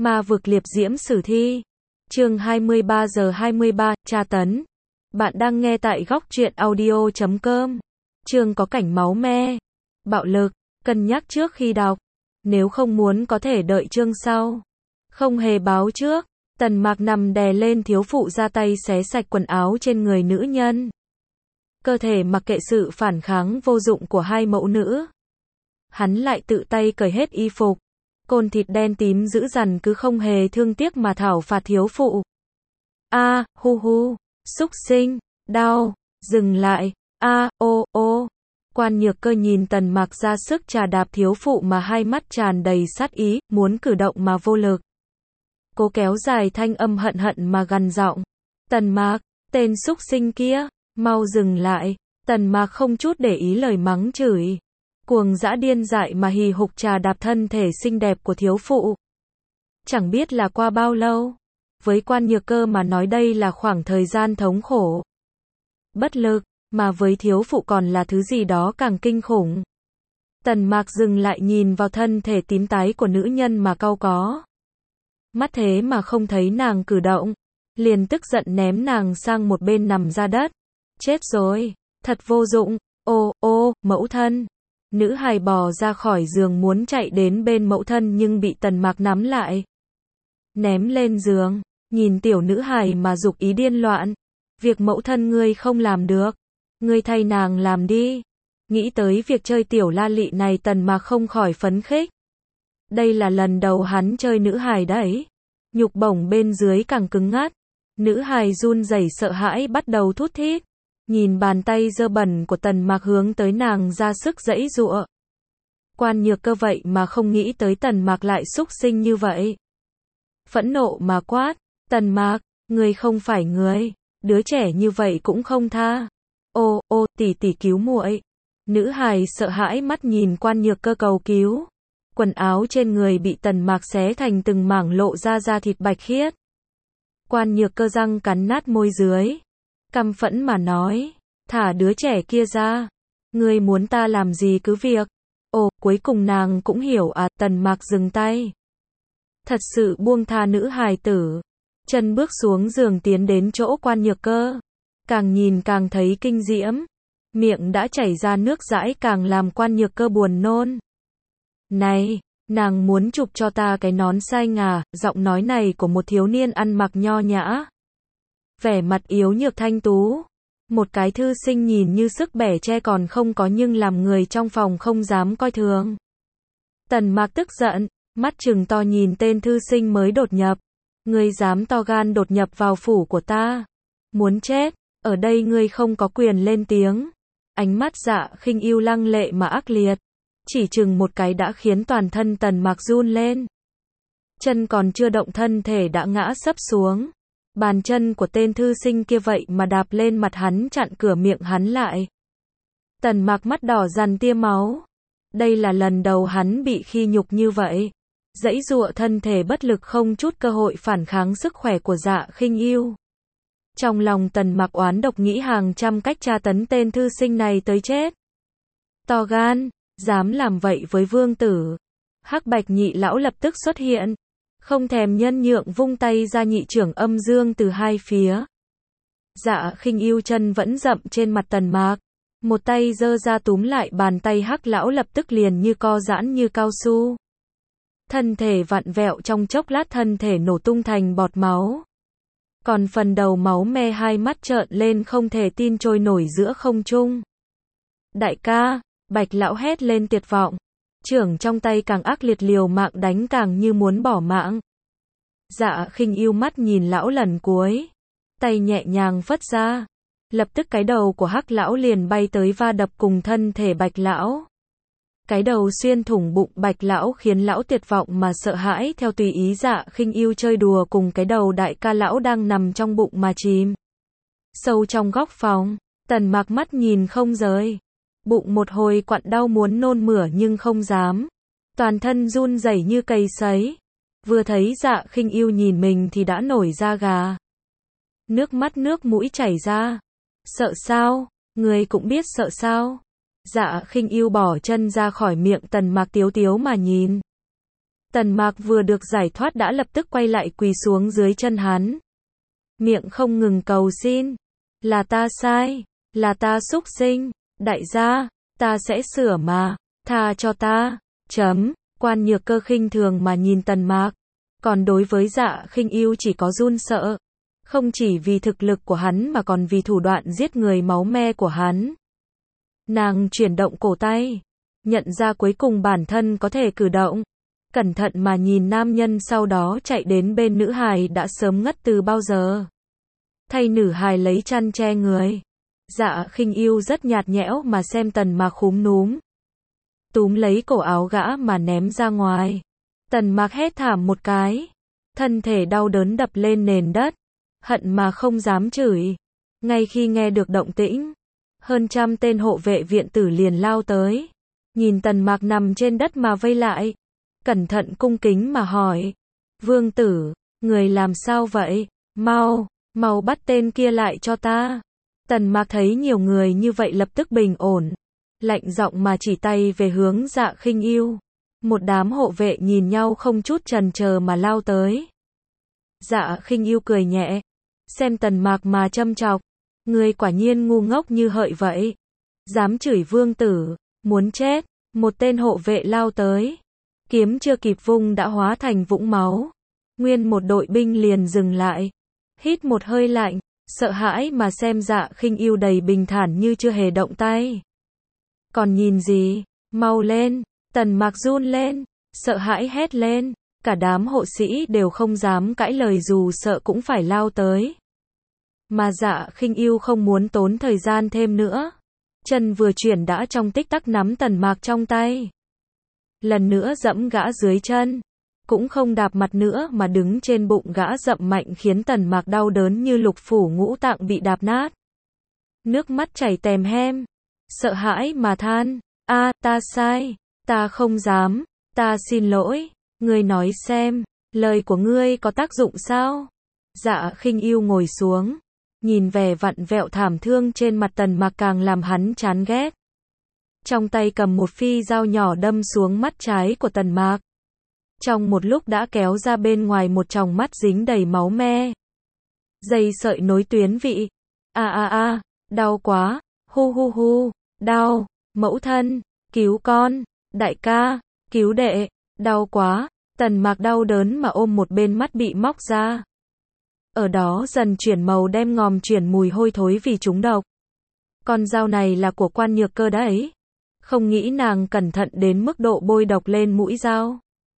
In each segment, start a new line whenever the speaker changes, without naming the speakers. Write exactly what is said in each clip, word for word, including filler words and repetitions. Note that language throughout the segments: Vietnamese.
Ma vực liệp diễm sử thi. Chương hai mươi ba giờ hai mươi ba, tra tấn. Bạn đang nghe tại góc truyện audio chấm com. Chương có cảnh máu me, bạo lực, cân nhắc trước khi đọc. Nếu không muốn có thể đợi chương sau. Không hề báo trước, Tần Mạc nằm đè lên thiếu phụ ra tay xé sạch quần áo trên người nữ nhân. Cơ thể mặc kệ sự phản kháng vô dụng của hai mẫu nữ. Hắn lại tự tay cởi hết y phục. Côn thịt đen tím dữ dằn cứ không hề thương tiếc mà thảo phạt thiếu phụ. A, hu hu, xúc sinh, đau, dừng lại, a, ô, ô. Quan Nhược Cơ nhìn Tần Mạc ra sức trà đạp thiếu phụ mà hai mắt tràn đầy sát ý, muốn cử động mà vô lực. Cố kéo dài thanh âm hận hận mà gằn giọng. Tần Mạc, tên xúc sinh kia, mau dừng lại. Tần Mạc không chút để ý lời mắng chửi. Cuồng dã điên dại mà hì hục trà đạp thân thể xinh đẹp của thiếu phụ. Chẳng biết là qua bao lâu. Với Quan Nhược Cơ mà nói đây là khoảng thời gian thống khổ. Bất lực, mà với thiếu phụ còn là thứ gì đó càng kinh khủng. Tần Mạc dừng lại nhìn vào thân thể tím tái của nữ nhân mà cau có. Mắt thế mà không thấy nàng cử động. Liền tức giận ném nàng sang một bên nằm ra đất. Chết rồi, thật vô dụng, ô, ô, mẫu thân. Nữ hài bò ra khỏi giường muốn chạy đến bên mẫu thân nhưng bị Tần Mạc nắm lại. Ném lên giường, nhìn tiểu nữ hài mà dục ý điên loạn. Việc mẫu thân ngươi không làm được. Ngươi thay nàng làm đi. Nghĩ tới việc chơi tiểu la lị này Tần Mạc không khỏi phấn khích. Đây là lần đầu hắn chơi nữ hài đấy. Nhục bổng bên dưới càng cứng ngắt. Nữ hài run rẩy sợ hãi bắt đầu thút thít. Nhìn bàn tay dơ bẩn của Tần Mạc hướng tới nàng ra sức giãy giụa. Quan Nhược Cơ vậy mà không nghĩ tới Tần Mạc lại xúc sinh như vậy. Phẫn nộ mà quát, Tần Mạc, ngươi không phải người, đứa trẻ như vậy cũng không tha. Ô, ô, tỷ tỷ cứu muội. Nữ hài sợ hãi mắt nhìn Quan Nhược Cơ cầu cứu. Quần áo trên người bị Tần Mạc xé thành từng mảng lộ ra da thịt bạch khiết. Quan Nhược Cơ răng cắn nát môi dưới. Căm phẫn mà nói, thả đứa trẻ kia ra. Ngươi muốn ta làm gì cứ việc. Ồ, cuối cùng nàng cũng hiểu à, Tần Mạc dừng tay. Thật sự buông tha nữ hài tử. Chân bước xuống giường tiến đến chỗ Quan Nhược Cơ. Càng nhìn càng thấy kinh diễm. Miệng đã chảy ra nước dãi càng làm Quan Nhược Cơ buồn nôn. Này, nàng muốn chụp cho ta cái nón xanh à, giọng nói này của một thiếu niên ăn mặc nho nhã. Vẻ mặt yếu nhược thanh tú. Một cái thư sinh nhìn như sức bẻ tre còn không có nhưng làm người trong phòng không dám coi thường. Tần Mạc tức giận, mắt trừng to nhìn tên thư sinh mới đột nhập. Ngươi dám to gan đột nhập vào phủ của ta. Muốn chết, ở đây ngươi không có quyền lên tiếng. Ánh mắt Dạ Khinh Ưu lăng lệ mà ác liệt. Chỉ chừng một cái đã khiến toàn thân Tần Mạc run lên. Chân còn chưa động thân thể đã ngã sấp xuống. Bàn chân của tên thư sinh kia vậy mà đạp lên mặt hắn chặn cửa miệng hắn lại. Tần Mạc mắt đỏ dằn tia máu. Đây là lần đầu hắn bị khi nhục như vậy. Giãy giụa thân thể bất lực không chút cơ hội phản kháng sức khỏe của Dạ Khinh Ưu. Trong lòng Tần Mạc oán độc nghĩ hàng trăm cách tra tấn tên thư sinh này tới chết. To gan, dám làm vậy với vương tử. Hắc Bạch nhị lão lập tức xuất hiện. Không thèm nhân nhượng vung tay ra nhị trưởng âm dương từ hai phía. Dạ Khinh Ưu chân vẫn dậm trên mặt Tần Mạc. Một tay giơ ra túm lại bàn tay Hắc lão lập tức liền như co giãn như cao su. Thân thể vặn vẹo trong chốc lát thân thể nổ tung thành bọt máu. Còn phần đầu máu me hai mắt trợn lên không thể tin trôi nổi giữa không trung. Đại ca, Bạch lão hét lên tuyệt vọng. Trưởng trong tay càng ác liệt liều mạng đánh càng như muốn bỏ mạng. Dạ Khinh Ưu mắt nhìn lão lần cuối. Tay nhẹ nhàng phất ra. Lập tức cái đầu của Hắc lão liền bay tới va đập cùng thân thể Bạch lão. Cái đầu xuyên thủng bụng Bạch lão khiến lão tuyệt vọng mà sợ hãi theo tùy ý Dạ Khinh Ưu chơi đùa cùng cái đầu đại ca lão đang nằm trong bụng mà chìm. Sâu trong góc phòng, Tần Mạc mắt nhìn không rời. Bụng một hồi quặn đau muốn nôn mửa nhưng không dám. Toàn thân run rẩy như cầy sấy. Vừa thấy Dạ Khinh Ưu nhìn mình thì đã nổi da gà. Nước mắt nước mũi chảy ra. Sợ sao? Người cũng biết sợ sao? Dạ Khinh Ưu bỏ chân ra khỏi miệng Tần Mạc tiếu tiếu mà nhìn. Tần Mạc vừa được giải thoát đã lập tức quay lại quỳ xuống dưới chân hắn. Miệng không ngừng cầu xin. Là ta sai, là ta xúc sinh, đại gia, ta sẽ sửa mà, tha cho ta. Chấm, Quan Nhược Cơ khinh thường mà nhìn Tần Mạc. Còn đối với Dạ Khinh Ưu chỉ có run sợ. Không chỉ vì thực lực của hắn mà còn vì thủ đoạn giết người máu me của hắn. Nàng chuyển động cổ tay. Nhận ra cuối cùng bản thân có thể cử động. Cẩn thận mà nhìn nam nhân sau đó chạy đến bên nữ hài đã sớm ngất từ bao giờ. Thay nữ hài lấy chăn che người. Dạ Khinh Ưu rất nhạt nhẽo mà xem Tần Mạc khúm núm. Túm lấy cổ áo gã mà ném ra ngoài. Tần Mạc hét thảm một cái. Thân thể đau đớn đập lên nền đất. Hận mà không dám chửi. Ngay khi nghe được động tĩnh, hơn trăm tên hộ vệ viện tử liền lao tới. Nhìn Tần Mạc nằm trên đất mà vây lại. Cẩn thận cung kính mà hỏi. Vương tử, người làm sao vậy? Mau, mau bắt tên kia lại cho ta. Tần Mạc thấy nhiều người như vậy lập tức bình ổn. Lạnh giọng mà chỉ tay về hướng Dạ Khinh Ưu. Một đám hộ vệ nhìn nhau không chút chần chờ mà lao tới. Dạ Khinh Ưu cười nhẹ. Xem Tần Mạc mà châm chọc. Người quả nhiên ngu ngốc như hợi vậy. Dám chửi vương tử, muốn chết. Một tên hộ vệ lao tới. Kiếm chưa kịp vung đã hóa thành vũng máu. Nguyên một đội binh liền dừng lại. Hít một hơi lạnh, sợ hãi mà xem Dạ Khinh Ưu đầy bình thản như chưa hề động tay. Còn nhìn gì, mau lên. Tần Mạc run lên, sợ hãi hét lên. Cả đám hộ sĩ đều không dám cãi lời dù sợ cũng phải lao tới. Mà Dạ Khinh Ưu không muốn tốn thời gian thêm nữa. Chân vừa chuyển đã trong tích tắc nắm Tần Mạc trong tay. Lần nữa dẫm gã dưới chân. Cũng không đạp mặt nữa mà đứng trên bụng gã dậm mạnh khiến Tần Mạc đau đớn như lục phủ ngũ tạng bị đạp nát. Nước mắt chảy tèm hem. Sợ hãi mà than. A, ta sai. Ta không dám. Ta xin lỗi. Ngươi nói xem. Lời của ngươi có tác dụng sao? Dạ Khinh Ưu ngồi xuống. Nhìn vẻ vặn vẹo thảm thương trên mặt Tần Mạc càng làm hắn chán ghét. Trong tay cầm một phi dao nhỏ đâm xuống mắt trái của Tần Mạc. Trong một lúc đã kéo ra bên ngoài một tròng mắt dính đầy máu me. Dây sợi nối tuyến vị. A a a, đau quá, hu hu hu, đau, mẫu thân, cứu con, đại ca, cứu đệ, đau quá. Tần Mạc đau đớn mà ôm một bên mắt bị móc ra. Ở đó dần chuyển màu đen ngòm chuyển mùi hôi thối vì trúng độc. Con dao này là của Quan Nhược Cơ đấy. Không nghĩ nàng cẩn thận đến mức độ bôi độc lên mũi dao.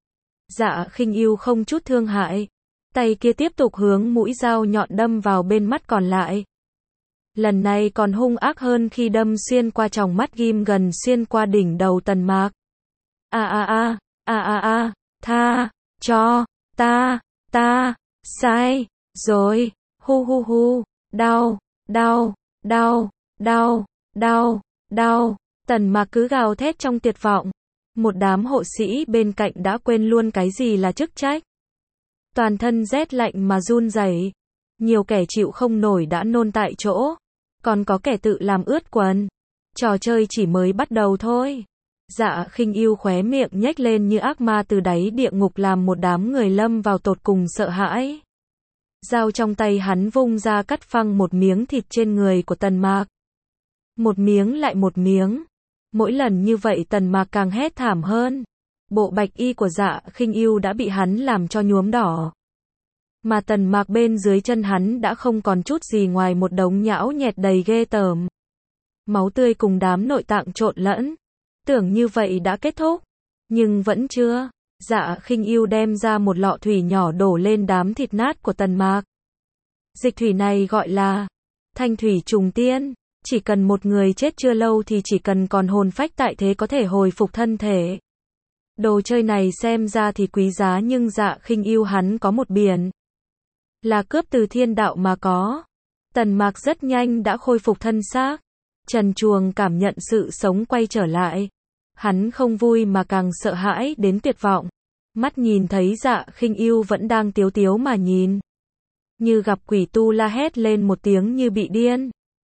Dạ Khinh Ưu không chút thương hại. Tay kia tiếp tục hướng mũi dao nhọn đâm vào bên mắt còn lại. Lần này còn hung ác hơn khi đâm xuyên qua tròng mắt ghim gần xuyên qua đỉnh đầu Tần Mạc. A a a, a a a, tha, cho, ta, ta, sai, rồi, hu hu hu, đau, đau, đau, đau, đau, đau. Tần Mạc cứ gào thét trong tuyệt vọng. Một đám hộ sĩ bên cạnh đã quên luôn cái gì là chức trách. Toàn thân rét lạnh mà run rẩy. Nhiều kẻ chịu không nổi đã nôn tại chỗ. Còn có kẻ tự làm ướt quần. Trò chơi chỉ mới bắt đầu thôi. Dạ Khinh Ưu khóe miệng nhếch lên như ác ma từ đáy địa ngục làm một đám người lâm vào tột cùng sợ hãi. Dao trong tay hắn vung ra cắt phăng một miếng thịt trên người của Tần Mạc. Một miếng lại một miếng. Mỗi lần như vậy Tần Mạc càng hét thảm hơn. Bộ bạch y của Dạ Khinh Ưu đã bị hắn làm cho nhuốm đỏ. Mà Tần Mạc bên dưới chân hắn đã không còn chút gì ngoài một đống nhão nhẹt đầy ghê tởm. Máu tươi cùng đám nội tạng trộn lẫn. Tưởng như vậy đã kết thúc. Nhưng vẫn chưa. Dạ Khinh Ưu đem ra một lọ thủy nhỏ đổ lên đám thịt nát của Tần Mạc. Dịch thủy này gọi là Thanh thủy trùng tiên. Chỉ cần một người chết chưa lâu thì chỉ cần còn hồn phách tại thế có thể hồi phục thân thể. Đồ chơi này xem ra thì quý giá nhưng Dạ Khinh Ưu hắn có một biển. Là cướp từ thiên đạo mà có. Tần Mạc rất nhanh đã khôi phục thân xác. Trần truồng cảm nhận sự sống quay trở lại. Hắn không vui mà càng sợ hãi đến tuyệt vọng. Mắt nhìn thấy Dạ Khinh Ưu vẫn đang tiếu tiếu mà nhìn. Như gặp quỷ tu la hét lên một tiếng như bị điên.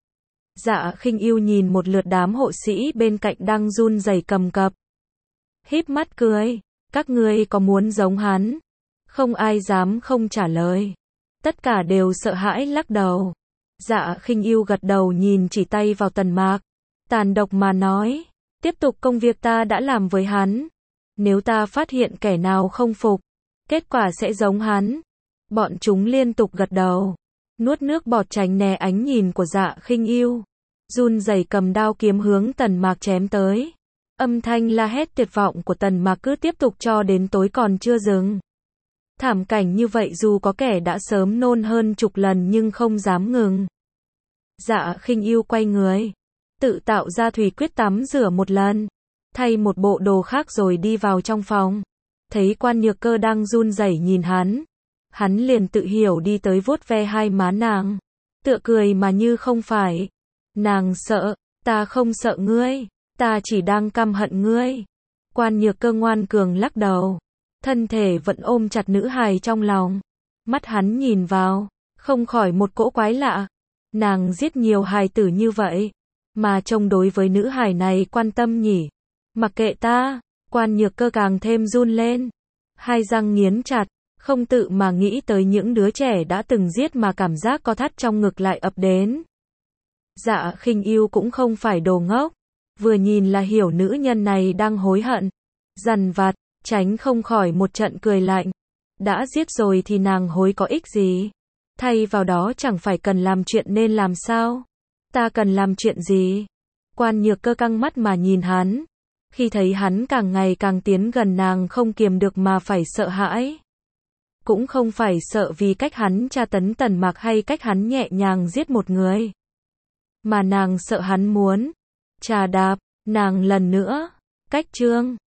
Dạ Khinh Ưu nhìn một lượt đám hộ sĩ bên cạnh đang run rẩy cầm cập. Híp mắt cười. Các ngươi có muốn giống hắn? Không ai dám không trả lời. Tất cả đều sợ hãi lắc đầu. Dạ Khinh Yêu gật đầu nhìn chỉ tay vào Tần Mạc. Tàn độc mà nói. Tiếp tục công việc ta đã làm với hắn. Nếu ta phát hiện kẻ nào không phục, kết quả sẽ giống hắn. Bọn chúng liên tục gật đầu. Nuốt nước bọt tránh né ánh nhìn của Dạ Khinh Yêu. Run rẩy cầm đao kiếm hướng Tần Mạc chém tới. Âm thanh la hét tuyệt vọng của Tần Mạc cứ tiếp tục cho đến tối còn chưa dừng. Thảm cảnh như vậy dù có kẻ đã sớm nôn hơn chục lần nhưng không dám ngừng. Dạ Khinh Yêu quay người, tự tạo ra thủy quyết tắm rửa một lần, thay một bộ đồ khác rồi đi vào trong phòng. Thấy Quan Nhược Cơ đang run rẩy nhìn hắn, hắn liền tự hiểu đi tới vuốt ve hai má nàng, tựa cười mà như không phải. Nàng sợ, ta không sợ ngươi, ta chỉ đang căm hận ngươi. Quan Nhược Cơ ngoan cường lắc đầu, thân thể vẫn ôm chặt nữ hài trong lòng. Mắt hắn nhìn vào, không khỏi một cỗ quái lạ. Nàng giết nhiều hài tử như vậy, mà trông đối với nữ hài này quan tâm nhỉ. Mặc kệ ta, Quan Nhược Cơ càng thêm run lên. Hai răng nghiến chặt, không tự mà nghĩ tới những đứa trẻ đã từng giết mà cảm giác co thắt trong ngực lại ập đến. Dạ Khinh Yêu cũng không phải đồ ngốc, vừa nhìn là hiểu nữ nhân này đang hối hận, dằn vặt, tránh không khỏi một trận cười lạnh. Đã giết rồi thì nàng hối có ích gì? Thay vào đó chẳng phải cần làm chuyện nên làm sao? Ta cần làm chuyện gì? Quan Nhược Cơ căng mắt mà nhìn hắn. Khi thấy hắn càng ngày càng tiến gần nàng không kiềm được mà phải sợ hãi. Cũng không phải sợ vì cách hắn tra tấn Tần Mạc hay cách hắn nhẹ nhàng giết một người. Mà nàng sợ hắn muốn trà đạp nàng lần nữa. Cách chương